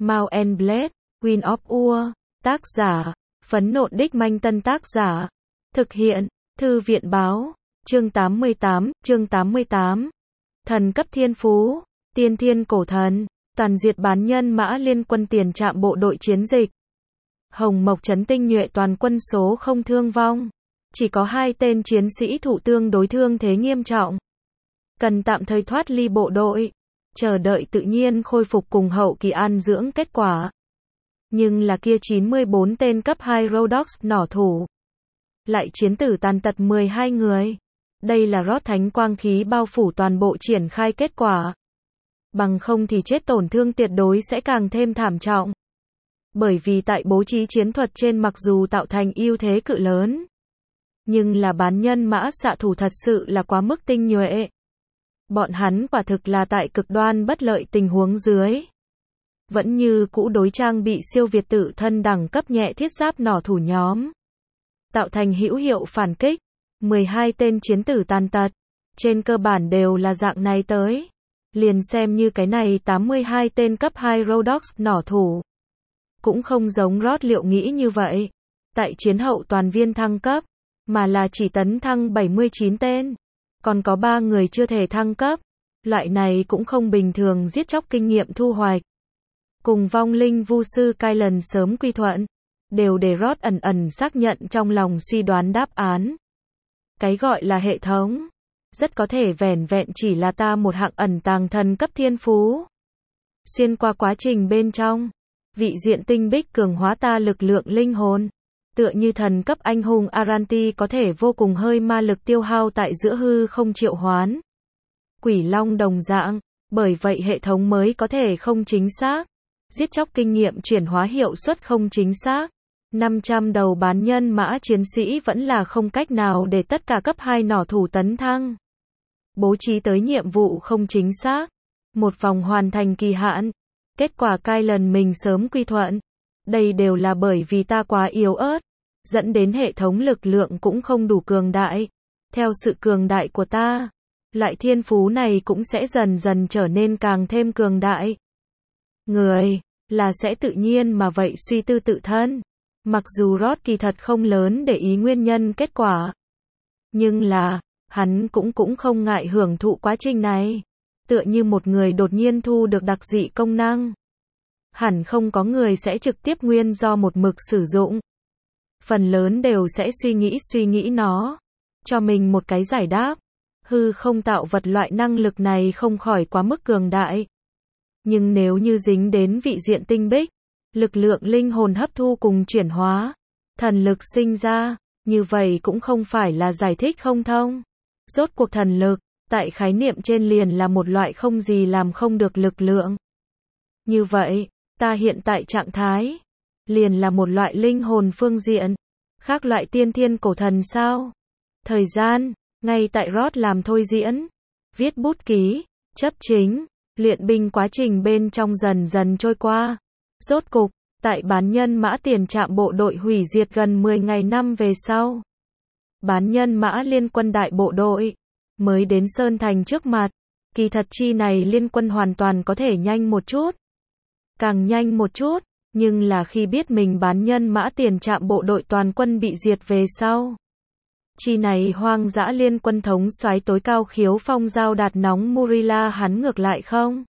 Mount and Blade, Queen of War, tác giả, Phấn Nộn Đích Manh Tân tác giả, thực hiện, Thư viện Báo, chương 88, thần cấp thiên phú, tiên thiên cổ thần, toàn diệt bán nhân mã liên quân tiền trạm bộ đội chiến dịch. Hồng Mộc trấn tinh nhuệ toàn quân số không thương vong, chỉ có 2 tên chiến sĩ thụ tương đối thương thế nghiêm trọng. Cần tạm thời thoát ly bộ đội, chờ đợi tự nhiên khôi phục cùng hậu kỳ an dưỡng kết quả. Nhưng là kia 94 tên cấp 2 Rhodox nỏ thủ. Lại chiến tử tàn tật 12 người. Đây là rót thánh quang khí bao phủ toàn bộ triển khai kết quả. Bằng không thì chết tổn thương tuyệt đối sẽ càng thêm thảm trọng. Bởi vì tại bố trí chiến thuật trên mặc dù tạo thành ưu thế cự lớn, nhưng là bán nhân mã xạ thủ thật sự là quá mức tinh nhuệ. Bọn hắn quả thực là tại cực đoan bất lợi tình huống dưới. Vẫn như cũ đối trang bị siêu việt tự thân đẳng cấp nhẹ thiết giáp nỏ thủ nhóm. Tạo thành hữu hiệu phản kích. 12 tên chiến tử tàn tật. Trên cơ bản đều là dạng này tới. Liền xem như cái này 82 tên cấp 2 Rhodox nỏ thủ. Cũng không giống rót liệu nghĩ như vậy. Tại chiến hậu toàn viên thăng cấp. Mà là chỉ tấn thăng 79 tên. Còn có 3 người chưa thể thăng cấp. Loại này cũng không bình thường giết chóc kinh nghiệm thu hoạch. Cùng vong linh vu sư Kylan sớm quy thuận. Đều để rót ẩn xác nhận trong lòng suy đoán đáp án. Cái gọi là hệ thống. Rất có thể vẻn vẹn chỉ là ta một hạng ẩn tàng thần cấp thiên phú. Xuyên qua quá trình bên trong. Vị diện tinh bích cường hóa ta lực lượng linh hồn. Tựa như thần cấp anh hùng Aranti có thể vô cùng hơi ma lực tiêu hao tại giữa hư không triệu hoán. Quỷ long đồng dạng, bởi vậy hệ thống mới có thể không chính xác. Giết chóc kinh nghiệm chuyển hóa hiệu suất không chính xác. 500 đầu bán nhân mã chiến sĩ vẫn là không cách nào để tất cả cấp 2 nỏ thủ tấn thăng. Bố trí tới nhiệm vụ không chính xác. Một vòng hoàn thành kỳ hạn. Kết quả Kylan mình sớm quy thuận. Đây đều là bởi vì ta quá yếu ớt, dẫn đến hệ thống lực lượng cũng không đủ cường đại. Theo sự cường đại của ta, loại thiên phú này cũng sẽ dần dần trở nên càng thêm cường đại. Người, là sẽ tự nhiên mà vậy suy tư tự thân. Mặc dù Rod kỳ thật không lớn để ý nguyên nhân kết quả. Nhưng là, hắn cũng không ngại hưởng thụ quá trình này. Tựa như một người đột nhiên thu được đặc dị công năng. Hẳn không có người sẽ trực tiếp nguyên do một mực sử dụng. Phần lớn đều sẽ suy nghĩ nó. Cho mình một cái giải đáp. Hư không tạo vật loại năng lực này không khỏi quá mức cường đại. Nhưng nếu như dính đến vị diện tinh bích, lực lượng linh hồn hấp thu cùng chuyển hóa, thần lực sinh ra, như vậy cũng không phải là giải thích không thông. Rốt cuộc thần lực, tại khái niệm trên liền là một loại không gì làm không được lực lượng. Như vậy, ta hiện tại trạng thái, liền là một loại linh hồn phương diện, khác loại tiên thiên cổ thần sao? Thời gian, ngay tại Rod làm thôi diễn, viết bút ký, chấp chính, luyện binh quá trình bên trong dần dần trôi qua. Rốt cục, tại bán nhân mã tiền trạm bộ đội hủy diệt gần 10 ngày năm về sau. Bán nhân mã liên quân đại bộ đội, mới đến Sơn Thành trước mặt. Kỳ thật chi này liên quân hoàn toàn có thể nhanh một chút. Càng nhanh một chút, nhưng là khi biết mình bán nhân mã tiền trạm bộ đội toàn quân bị diệt về sau. Chi này hoang dã liên quân thống soái tối cao Khiếu Phong giao đạt nóng Murilla hắn ngược lại không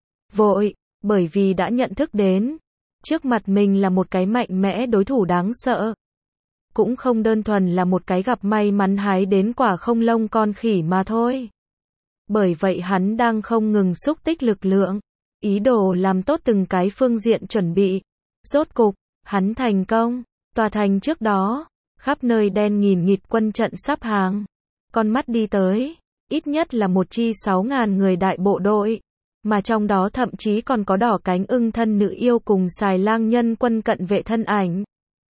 vội, bởi vì đã nhận thức đến, trước mặt mình là một cái mạnh mẽ đối thủ đáng sợ. Cũng không đơn thuần là một cái gặp may mắn hái đến quả không lông con khỉ mà thôi. Bởi vậy hắn đang không ngừng xúc tích lực lượng, ý đồ làm tốt từng cái phương diện chuẩn bị. Rốt cục, hắn thành công. Tòa thành trước đó, khắp nơi đen nghìn nghịt quân trận sắp hàng. Con mắt đi tới, ít nhất là một chi 6.000 người đại bộ đội. Mà trong đó thậm chí còn có đỏ cánh ưng thân nữ yêu cùng xài lang nhân quân cận vệ thân ảnh.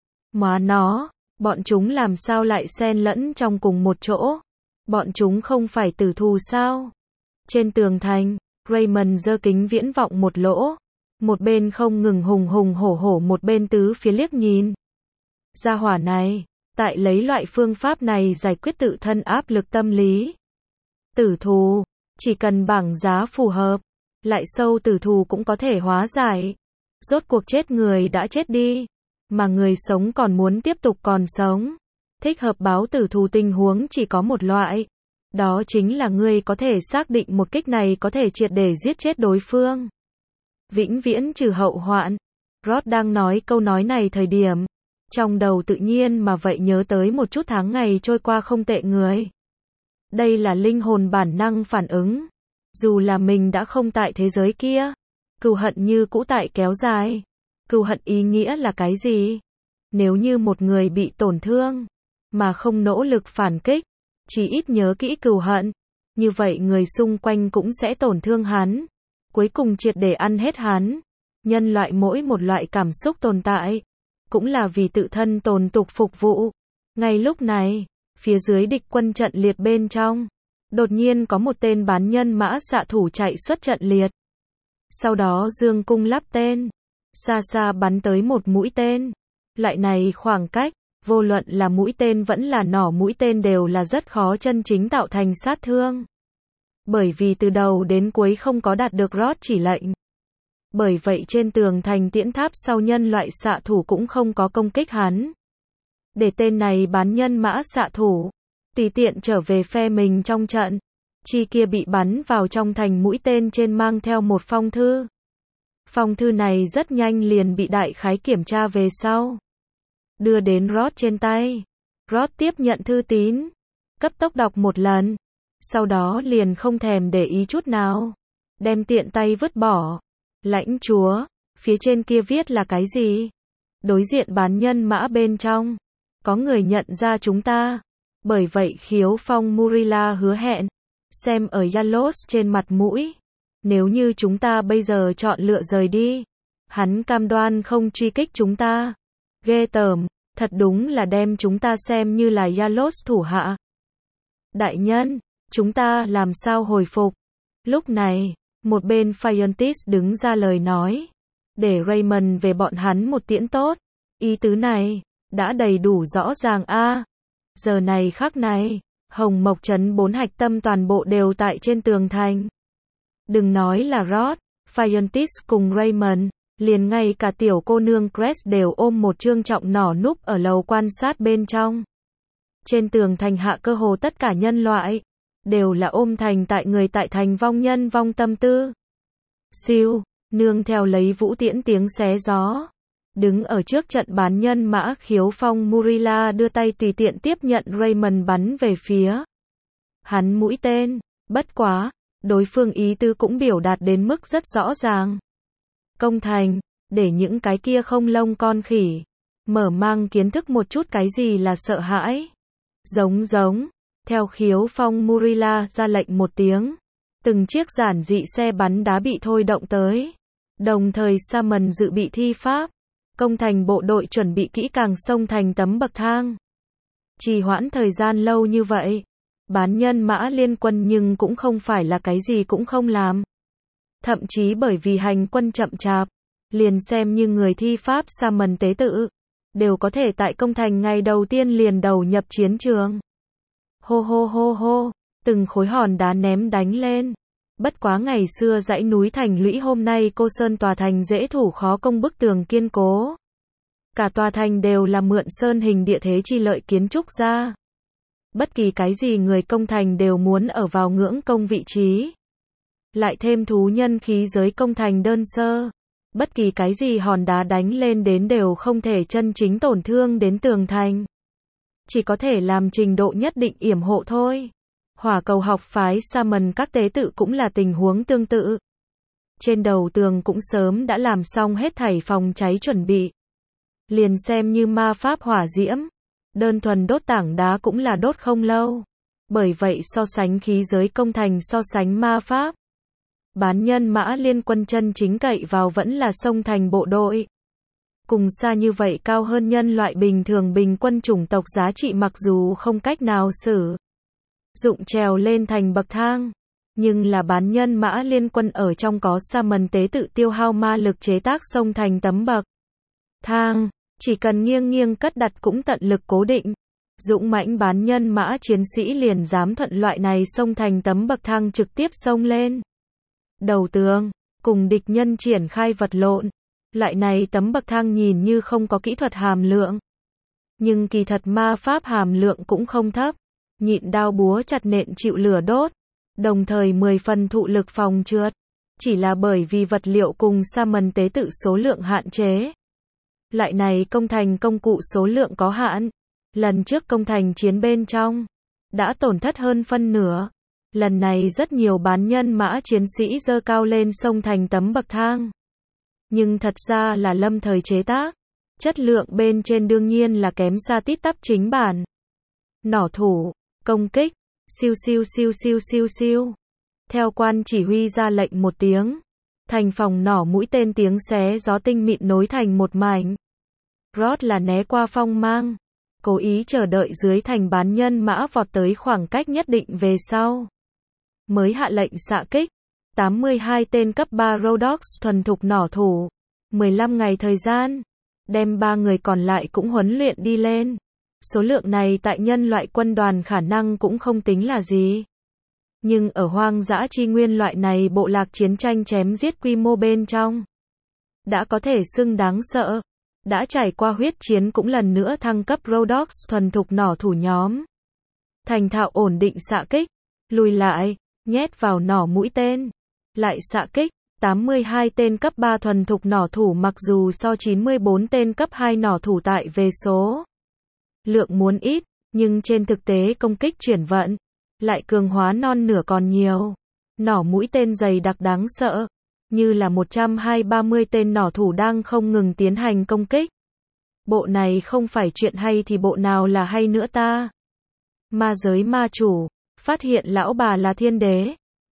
Mà nó, bọn chúng làm sao lại xen lẫn trong cùng một chỗ? Bọn chúng không phải tử thù sao? Trên tường thành, Raymond giơ kính viễn vọng một lỗ. Một bên không ngừng hùng hổ một bên tứ phía liếc nhìn. Gia hỏa này, tại lấy loại phương pháp này giải quyết tự thân áp lực tâm lý. Tử thù, chỉ cần bảng giá phù hợp, lại sâu tử thù cũng có thể hóa giải. Rốt cuộc chết người đã chết đi, mà người sống còn muốn tiếp tục còn sống. Thích hợp báo tử thù tình huống chỉ có một loại. Đó chính là ngươi có thể xác định một kích này có thể triệt để giết chết đối phương. Vĩnh viễn trừ hậu hoạn. Ross đang nói câu nói này thời điểm, trong đầu tự nhiên mà vậy nhớ tới một chút tháng ngày trôi qua không tệ người. Đây là linh hồn bản năng phản ứng. Dù là mình đã không tại thế giới kia, cừu hận như cũ tại kéo dài. Cừu hận ý nghĩa là cái gì? Nếu như một người bị tổn thương, mà không nỗ lực phản kích, chỉ ít nhớ kỹ cừu hận, như vậy người xung quanh cũng sẽ tổn thương hắn, cuối cùng triệt để ăn hết hắn. Nhân loại mỗi một loại cảm xúc tồn tại, cũng là vì tự thân tồn tục phục vụ. Ngay lúc này, phía dưới địch quân trận liệt bên trong, đột nhiên có một tên bán nhân mã xạ thủ chạy xuất trận liệt. Sau đó dương cung lắp tên, xa xa bắn tới một mũi tên. Loại này khoảng cách, vô luận là mũi tên vẫn là nỏ mũi tên đều là rất khó chân chính tạo thành sát thương. Bởi vì từ đầu đến cuối không có đạt được Ross chỉ lệnh. Bởi vậy trên tường thành tiễn tháp sau nhân loại xạ thủ cũng không có công kích hắn. Để tên này bán nhân mã xạ thủ tùy tiện trở về phe mình trong trận. Chi kia bị bắn vào trong thành mũi tên trên mang theo một phong thư. Phong thư này rất nhanh liền bị đại khái kiểm tra về sau. Đưa đến Ross trên tay. Ross tiếp nhận thư tín. Cấp tốc đọc một lần. Sau đó liền không thèm để ý chút nào. Đem tiện tay vứt bỏ. Lãnh chúa, phía trên kia viết là cái gì? Đối diện bán nhân mã bên trong. Có người nhận ra chúng ta. Bởi vậy Khiếu Phong Murila hứa hẹn. Xem ở Yalos trên mặt mũi. Nếu như chúng ta bây giờ chọn lựa rời đi, hắn cam đoan không truy kích chúng ta. Ghê tởm, thật đúng là đem chúng ta xem như là Yalos thủ hạ. Đại nhân, chúng ta làm sao hồi phục? Lúc này, một bên Phiontis đứng ra lời nói. Để Raymond về bọn hắn một tiễn tốt. Ý tứ này, đã đầy đủ rõ ràng a. Giờ này khắc này, Hồng Mộc Trấn 4 hạch tâm toàn bộ đều tại trên tường thành. Đừng nói là Ross, Phiontis cùng Raymond, liền ngay cả tiểu cô nương Crest đều ôm một trương trọng nỏ núp ở lầu quan sát bên trong. Trên tường thành hạ cơ hồ tất cả nhân loại, đều là ôm thành tại người tại thành vong nhân vong tâm tư. Siêu, nương theo lấy vũ tiễn tiếng xé gió. Đứng ở trước trận bán nhân mã Khiếu Phong Murila đưa tay tùy tiện tiếp nhận Raymond bắn về phía hắn mũi tên. Bất quá, đối phương ý tứ cũng biểu đạt đến mức rất rõ ràng. Công thành, để những cái kia không lông con khỉ mở mang kiến thức một chút cái gì là sợ hãi. Giống, theo Khiếu Phong Murila ra lệnh một tiếng, từng chiếc giản dị xe bắn đá bị thôi động tới. Đồng thời Summon dự bị thi pháp, công thành bộ đội chuẩn bị kỹ càng xông thành tấm bậc thang. Trì hoãn thời gian lâu như vậy, bán nhân mã liên quân nhưng cũng không phải là cái gì cũng không làm. Thậm chí bởi vì hành quân chậm chạp, liền xem như người thi pháp Summon tế tự, đều có thể tại công thành ngày đầu tiên liền đầu nhập chiến trường. Hô hô hô hô, từng khối hòn đá ném đánh lên. Bất quá ngày xưa dãy núi thành lũy hôm nay cô sơn tòa thành dễ thủ khó công, bức tường kiên cố. Cả tòa thành đều là mượn sơn hình địa thế chi lợi kiến trúc ra. Bất kỳ cái gì người công thành đều muốn ở vào ngưỡng công vị trí. Lại thêm thú nhân khí giới công thành đơn sơ. Bất kỳ cái gì hòn đá đánh lên đến đều không thể chân chính tổn thương đến tường thành. Chỉ có thể làm trình độ nhất định yểm hộ thôi. Hỏa cầu học phái Summon các tế tự cũng là tình huống tương tự. Trên đầu tường cũng sớm đã làm xong hết thảy phòng cháy chuẩn bị. Liền xem như ma pháp hỏa diễm, đơn thuần đốt tảng đá cũng là đốt không lâu. Bởi vậy so sánh khí giới công thành so sánh ma pháp, bán nhân mã liên quân chân chính cậy vào vẫn là xông thành bộ đội. Cùng xa như vậy cao hơn nhân loại bình thường bình quân chủng tộc giá trị mặc dù không cách nào sử dụng trèo lên thành bậc thang, nhưng là bán nhân mã liên quân ở trong có Summon tế tự tiêu hao ma lực chế tác xông thành tấm bậc thang, chỉ cần nghiêng cất đặt cũng tận lực cố định. Dũng mãnh bán nhân mã chiến sĩ liền dám thuận loại này xông thành tấm bậc thang trực tiếp xông lên đầu tường, cùng địch nhân triển khai vật lộn. Loại này tấm bậc thang nhìn như không có kỹ thuật hàm lượng. Nhưng kỳ thật ma pháp hàm lượng cũng không thấp. Nhịn đao búa chặt nện chịu lửa đốt. Đồng thời 10 phần thụ lực phòng trượt. Chỉ là bởi vì vật liệu cùng sa mần tế tự số lượng hạn chế. Loại này công thành công cụ số lượng có hạn. Lần trước công thành chiến bên trong, đã tổn thất hơn phân nửa. Lần này rất nhiều bán nhân mã chiến sĩ dơ cao lên sông thành tấm bậc thang. Nhưng thật ra là lâm thời chế tác. Chất lượng bên trên đương nhiên là kém xa tít tắp chính bản. Nỏ thủ, công kích, siêu siêu siêu siêu siêu siêu. Theo quan chỉ huy ra lệnh một tiếng. Thành phòng nỏ mũi tên tiếng xé gió tinh mịn nối thành một mảnh. Rod là né qua phong mang. Cố ý chờ đợi dưới thành bán nhân mã vọt tới khoảng cách nhất định về sau. Mới hạ lệnh xạ kích. 82 tên cấp 3 Rhodoks thuần thục nỏ thủ. 15 ngày thời gian. Đem 3 người còn lại cũng huấn luyện đi lên. Số lượng này tại nhân loại quân đoàn khả năng cũng không tính là gì. Nhưng ở hoang dã chi nguyên loại này bộ lạc chiến tranh chém giết quy mô bên trong. Đã có thể xưng đáng sợ. Đã trải qua huyết chiến cũng lần nữa thăng cấp Rhodoks thuần thục nỏ thủ nhóm. Thành thạo ổn định xạ kích. Lùi lại, nhét vào nỏ mũi tên. Lại xạ kích. 82 tên cấp 3 thuần thục nỏ thủ mặc dù so 94 tên cấp 2 nỏ thủ tại về số lượng muốn ít, nhưng trên thực tế công kích chuyển vận, lại cường hóa non nửa còn nhiều. Nỏ mũi tên dày đặc đáng sợ, như là 120-30 tên nỏ thủ đang không ngừng tiến hành công kích. Bộ này không phải chuyện hay thì bộ nào là hay nữa ta? Ma giới ma chủ, phát hiện lão bà là thiên đế.